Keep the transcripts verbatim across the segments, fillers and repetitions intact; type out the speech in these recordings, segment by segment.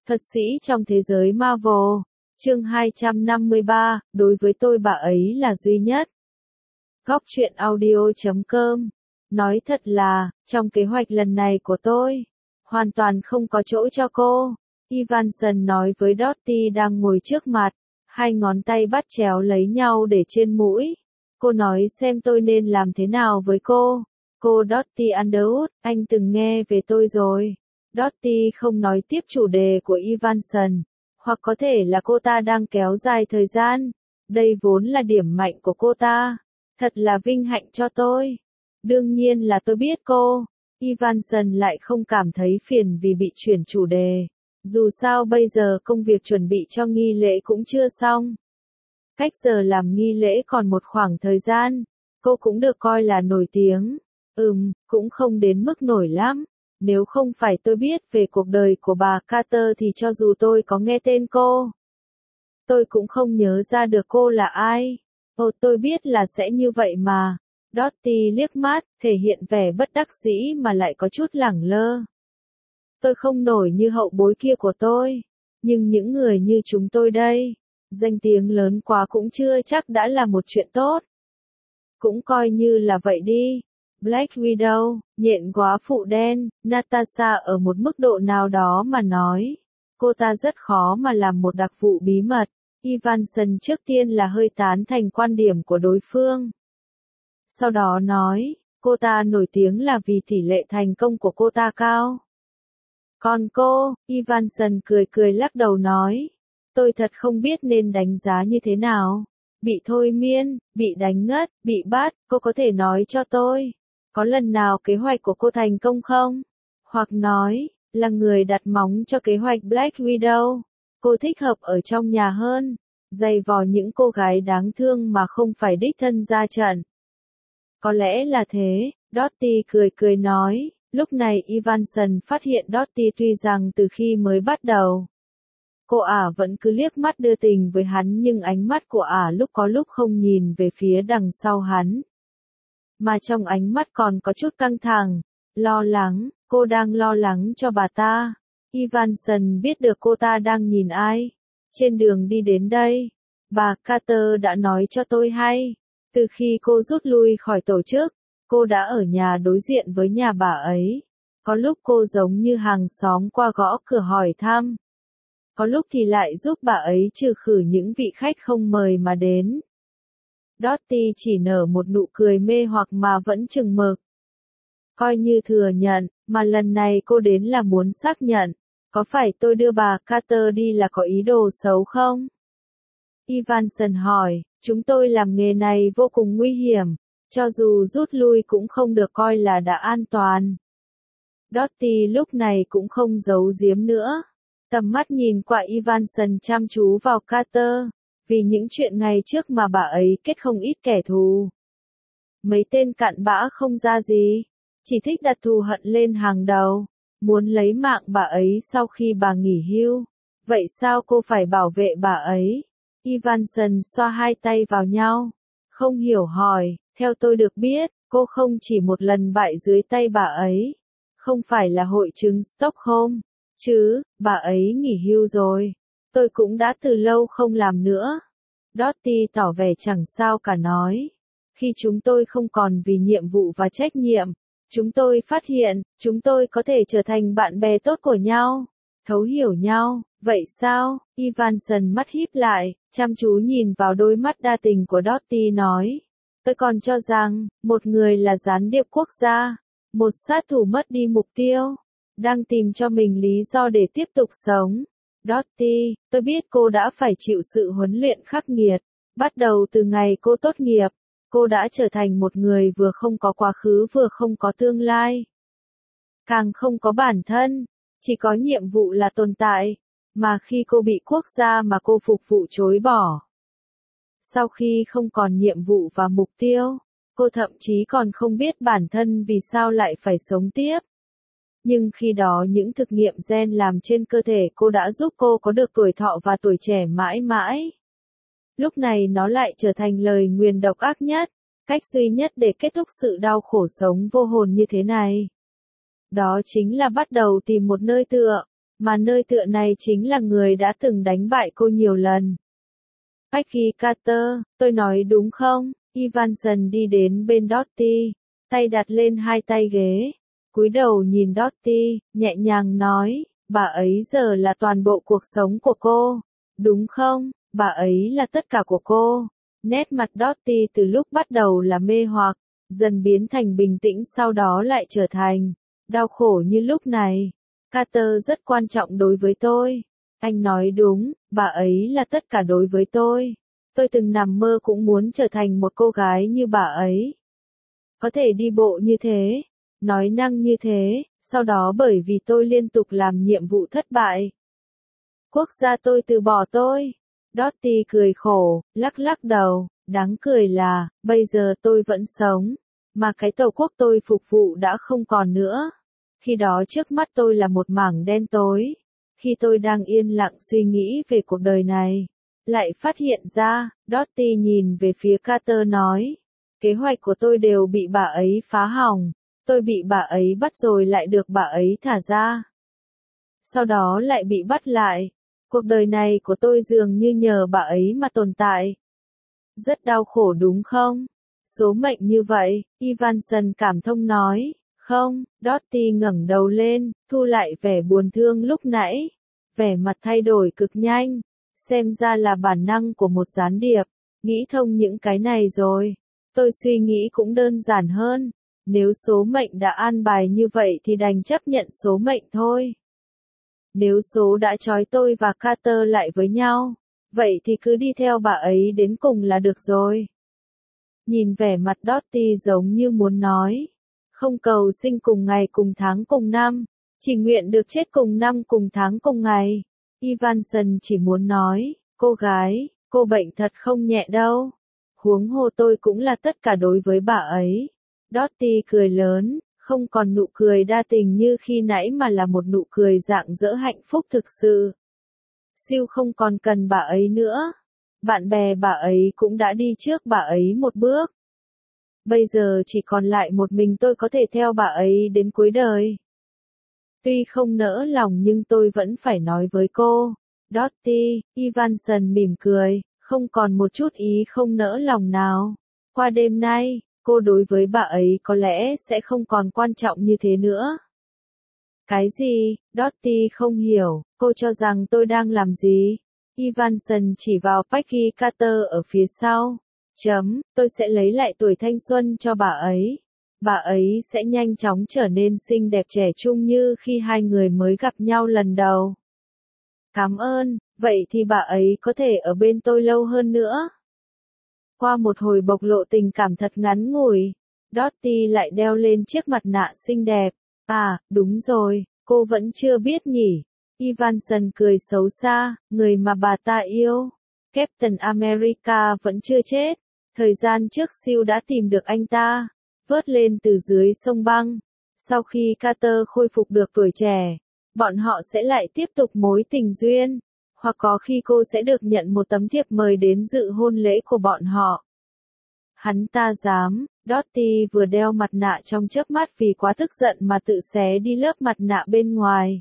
Thuật sĩ trong thế giới Marvel, chương hai trăm năm mươi ba, đối với tôi bà ấy là duy nhất. Góc truyện audio chấm com. Nói thật là, trong kế hoạch lần này của tôi, hoàn toàn không có chỗ cho cô. Evanson nói với Dottie đang ngồi trước mặt, hai ngón tay bắt chéo lấy nhau để trên mũi. Cô nói xem tôi nên làm thế nào với cô. Cô Dottie Underwood, anh từng nghe về tôi rồi. Dottie không nói tiếp chủ đề của Evanson, hoặc có thể là cô ta đang kéo dài thời gian. Đây vốn là điểm mạnh của cô ta. Thật là vinh hạnh cho tôi. Đương nhiên là tôi biết cô. Evanson lại không cảm thấy phiền vì bị chuyển chủ đề. Dù sao bây giờ công việc chuẩn bị cho nghi lễ cũng chưa xong. Cách giờ làm nghi lễ còn một khoảng thời gian. Cô cũng được coi là nổi tiếng. Ừm, cũng không đến mức nổi lắm. Nếu không phải tôi biết về cuộc đời của bà Carter thì cho dù tôi có nghe tên cô, tôi cũng không nhớ ra được cô là ai. Ồ, tôi biết là sẽ như vậy mà. Dottie liếc mắt, thể hiện vẻ bất đắc dĩ mà lại có chút lẳng lơ. Tôi không nổi như hậu bối kia của tôi, nhưng những người như chúng tôi đây, danh tiếng lớn quá cũng chưa chắc đã là một chuyện tốt. Cũng coi như là vậy đi. Black Widow, nhện góa phụ đen, Natasha ở một mức độ nào đó mà nói. Cô ta rất khó mà làm một đặc vụ bí mật. Evanson trước tiên là hơi tán thành quan điểm của đối phương. Sau đó nói, cô ta nổi tiếng là vì tỷ lệ thành công của cô ta cao. Còn cô, Evanson cười cười lắc đầu nói, tôi thật không biết nên đánh giá như thế nào. Bị thôi miên, bị đánh ngất, bị bắt, cô có thể nói cho tôi. Có lần nào kế hoạch của cô thành công không? Hoặc nói, là người đặt móng cho kế hoạch Black Widow. Cô thích hợp ở trong nhà hơn, dày vò những cô gái đáng thương mà không phải đích thân ra trận. Có lẽ là thế, Dottie cười cười nói. Lúc này Evanson phát hiện Dottie tuy rằng từ khi mới bắt đầu, cô ả vẫn cứ liếc mắt đưa tình với hắn nhưng ánh mắt của ả lúc có lúc không nhìn về phía đằng sau hắn. Mà trong ánh mắt còn có chút căng thẳng, lo lắng, cô đang lo lắng cho bà ta. Evanson biết được cô ta đang nhìn ai. Trên đường đi đến đây, bà Carter đã nói cho tôi hay, từ khi cô rút lui khỏi tổ chức, cô đã ở nhà đối diện với nhà bà ấy. Có lúc cô giống như hàng xóm qua gõ cửa hỏi thăm. Có lúc thì lại giúp bà ấy trừ khử những vị khách không mời mà đến. Dottie chỉ nở một nụ cười mê hoặc mà vẫn chừng mực. Coi như thừa nhận, mà lần này cô đến là muốn xác nhận. Có phải tôi đưa bà Carter đi là có ý đồ xấu không? Evanson hỏi, chúng tôi làm nghề này vô cùng nguy hiểm. Cho dù rút lui cũng không được coi là đã an toàn. Dottie lúc này cũng không giấu giếm nữa. Tầm mắt nhìn qua Evanson chăm chú vào Carter, vì những chuyện ngày trước mà bà ấy kết không ít kẻ thù. Mấy tên cặn bã không ra gì, chỉ thích đặt thù hận lên hàng đầu, muốn lấy mạng bà ấy sau khi bà nghỉ hưu. Vậy sao cô phải bảo vệ bà ấy? Evanson xoa hai tay vào nhau, không hiểu hỏi. Theo tôi được biết, cô không chỉ một lần bại dưới tay bà ấy. Không phải là hội chứng Stockholm, chứ, bà ấy nghỉ hưu rồi. Tôi cũng đã từ lâu không làm nữa. Dottie tỏ vẻ chẳng sao cả nói. Khi chúng tôi không còn vì nhiệm vụ và trách nhiệm, chúng tôi phát hiện, chúng tôi có thể trở thành bạn bè tốt của nhau, thấu hiểu nhau. Vậy sao? Evanson mắt híp lại, chăm chú nhìn vào đôi mắt đa tình của Dottie nói. Tôi còn cho rằng, một người là gián điệp quốc gia, một sát thủ mất đi mục tiêu, đang tìm cho mình lý do để tiếp tục sống. Dottie, tôi biết cô đã phải chịu sự huấn luyện khắc nghiệt. Bắt đầu từ ngày cô tốt nghiệp, cô đã trở thành một người vừa không có quá khứ vừa không có tương lai. Càng không có bản thân, chỉ có nhiệm vụ là tồn tại, mà khi cô bị quốc gia mà cô phục vụ chối bỏ. Sau khi không còn nhiệm vụ và mục tiêu, cô thậm chí còn không biết bản thân vì sao lại phải sống tiếp. Nhưng khi đó những thực nghiệm gen làm trên cơ thể cô đã giúp cô có được tuổi thọ và tuổi trẻ mãi mãi. Lúc này nó lại trở thành lời nguyền độc ác nhất, cách duy nhất để kết thúc sự đau khổ sống vô hồn như thế này. Đó chính là bắt đầu tìm một nơi tựa, mà nơi tựa này chính là người đã từng đánh bại cô nhiều lần. Peggy Carter, tôi nói đúng không? Evanson đi đến bên Dottie, tay đặt lên hai tay ghế, cúi đầu nhìn Dottie, nhẹ nhàng nói, bà ấy giờ là toàn bộ cuộc sống của cô, đúng không? Bà ấy là tất cả của cô. Nét mặt Dottie từ lúc bắt đầu là mê hoặc, dần biến thành bình tĩnh, sau đó lại trở thành đau khổ như lúc này. Carter rất quan trọng đối với tôi. Anh nói đúng, bà ấy là tất cả đối với tôi. Tôi từng nằm mơ cũng muốn trở thành một cô gái như bà ấy. Có thể đi bộ như thế, nói năng như thế, sau đó bởi vì tôi liên tục làm nhiệm vụ thất bại. Quốc gia tôi từ bỏ tôi. Dottie cười khổ, lắc lắc đầu, đáng cười là, bây giờ tôi vẫn sống, mà cái tổ quốc tôi phục vụ đã không còn nữa. Khi đó trước mắt tôi là một mảng đen tối. Khi tôi đang yên lặng suy nghĩ về cuộc đời này, lại phát hiện ra, Dottie nhìn về phía Carter nói, kế hoạch của tôi đều bị bà ấy phá hỏng, tôi bị bà ấy bắt rồi lại được bà ấy thả ra. Sau đó lại bị bắt lại. Cuộc đời này của tôi dường như nhờ bà ấy mà tồn tại. Rất đau khổ đúng không? Số mệnh như vậy, Evanson cảm thông nói. Không, Dottie ngẩng đầu lên, thu lại vẻ buồn thương lúc nãy. Vẻ mặt thay đổi cực nhanh. Xem ra là bản năng của một gián điệp. Nghĩ thông những cái này rồi. Tôi suy nghĩ cũng đơn giản hơn. Nếu số mệnh đã an bài như vậy thì đành chấp nhận số mệnh thôi. Nếu số đã trói tôi và Carter lại với nhau, vậy thì cứ đi theo bà ấy đến cùng là được rồi. Nhìn vẻ mặt Dottie giống như muốn nói, không cầu sinh cùng ngày cùng tháng cùng năm, chỉ nguyện được chết cùng năm cùng tháng cùng ngày. Evanson chỉ muốn nói, cô gái, cô bệnh thật không nhẹ đâu. Huống hồ tôi cũng là tất cả đối với bà ấy. Dottie cười lớn, không còn nụ cười đa tình như khi nãy mà là một nụ cười rạng rỡ hạnh phúc thực sự. Siêu không còn cần bà ấy nữa. Bạn bè bà ấy cũng đã đi trước bà ấy một bước. Bây giờ chỉ còn lại một mình tôi có thể theo bà ấy đến cuối đời. Tuy không nỡ lòng nhưng tôi vẫn phải nói với cô. Dottie, Evanson mỉm cười, không còn một chút ý không nỡ lòng nào. Qua đêm nay, cô đối với bà ấy có lẽ sẽ không còn quan trọng như thế nữa. Cái gì? Dottie không hiểu, cô cho rằng tôi đang làm gì? Evanson chỉ vào Peggy Carter ở phía sau. Chấm, tôi sẽ lấy lại tuổi thanh xuân cho bà ấy. Bà ấy sẽ nhanh chóng trở nên xinh đẹp trẻ trung như khi hai người mới gặp nhau lần đầu. Cảm ơn, vậy thì bà ấy có thể ở bên tôi lâu hơn nữa. Qua một hồi bộc lộ tình cảm thật ngắn ngủi, Dottie lại đeo lên chiếc mặt nạ xinh đẹp. À, đúng rồi, cô vẫn chưa biết nhỉ. Evanson cười xấu xa, người mà bà ta yêu. Captain America vẫn chưa chết. Thời gian trước siêu đã tìm được anh ta, vớt lên từ dưới sông băng. Sau khi Carter khôi phục được tuổi trẻ, bọn họ sẽ lại tiếp tục mối tình duyên. Hoặc có khi cô sẽ được nhận một tấm thiệp mời đến dự hôn lễ của bọn họ. Hắn ta dám, Dottie vừa đeo mặt nạ trong chớp mắt vì quá tức giận mà tự xé đi lớp mặt nạ bên ngoài.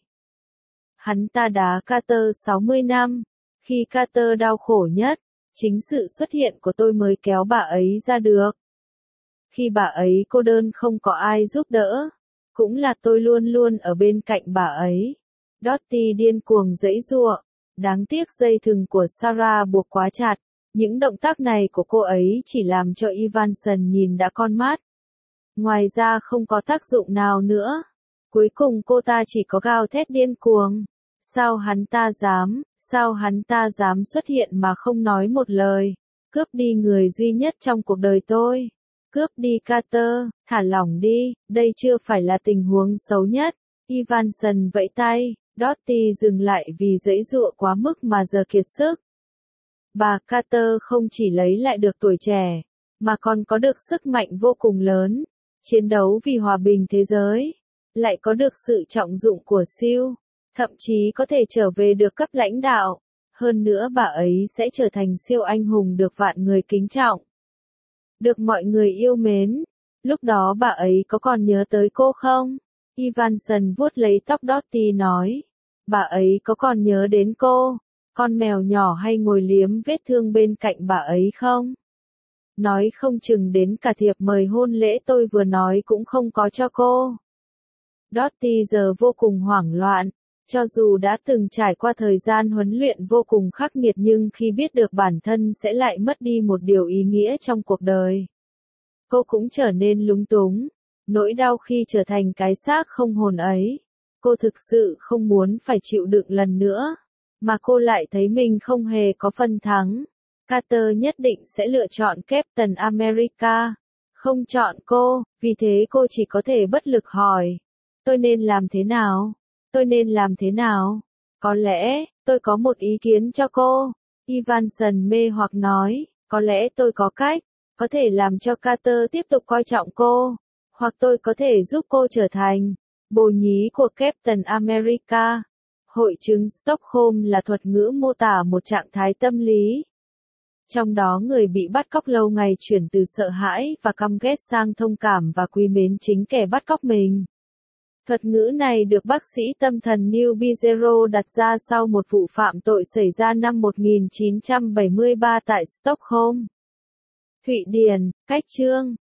Hắn ta đá Carter sáu mươi năm. Khi Carter đau khổ nhất, chính sự xuất hiện của tôi mới kéo bà ấy ra được. Khi bà ấy cô đơn không có ai giúp đỡ, cũng là tôi luôn luôn ở bên cạnh bà ấy. Dottie điên cuồng giãy giụa. Đáng tiếc dây thừng của Sarah buộc quá chặt. Những động tác này của cô ấy chỉ làm cho Evanson nhìn đã con mắt. Ngoài ra không có tác dụng nào nữa. Cuối cùng cô ta chỉ có gào thét điên cuồng. Sao hắn ta dám, sao hắn ta dám xuất hiện mà không nói một lời. Cướp đi người duy nhất trong cuộc đời tôi. Cướp đi Carter, thả lỏng đi, đây chưa phải là tình huống xấu nhất. Evanson vẫy tay. Dottie dừng lại vì giãy giụa quá mức mà giờ kiệt sức. Bà Carter không chỉ lấy lại được tuổi trẻ, mà còn có được sức mạnh vô cùng lớn, chiến đấu vì hòa bình thế giới, lại có được sự trọng dụng của siêu, thậm chí có thể trở về được cấp lãnh đạo. Hơn nữa bà ấy sẽ trở thành siêu anh hùng được vạn người kính trọng, được mọi người yêu mến. Lúc đó bà ấy có còn nhớ tới cô không? Evanson vuốt lấy tóc Dottie nói. Bà ấy có còn nhớ đến cô, con mèo nhỏ hay ngồi liếm vết thương bên cạnh bà ấy không? Nói không chừng đến cả thiệp mời hôn lễ tôi vừa nói cũng không có cho cô. Dorothy giờ vô cùng hoảng loạn. Cho dù đã từng trải qua thời gian huấn luyện vô cùng khắc nghiệt nhưng khi biết được bản thân sẽ lại mất đi một điều ý nghĩa trong cuộc đời, cô cũng trở nên lúng túng. Nỗi đau khi trở thành cái xác không hồn ấy, cô thực sự không muốn phải chịu đựng lần nữa, mà cô lại thấy mình không hề có phần thắng. Carter nhất định sẽ lựa chọn Captain America, không chọn cô, vì thế cô chỉ có thể bất lực hỏi, tôi nên làm thế nào? Tôi nên làm thế nào? Có lẽ, tôi có một ý kiến cho cô. Evanson mê hoặc nói, có lẽ tôi có cách, có thể làm cho Carter tiếp tục coi trọng cô, hoặc tôi có thể giúp cô trở thành bồ nhí của Captain America. Hội chứng Stockholm là thuật ngữ mô tả một trạng thái tâm lý, trong đó người bị bắt cóc lâu ngày chuyển từ sợ hãi và căm ghét sang thông cảm và quý mến chính kẻ bắt cóc mình. Thuật ngữ này được bác sĩ tâm thần Neil Bizero đặt ra sau một vụ phạm tội xảy ra năm một nghìn chín trăm bảy mươi ba tại Stockholm, Thụy Điển. Cách chương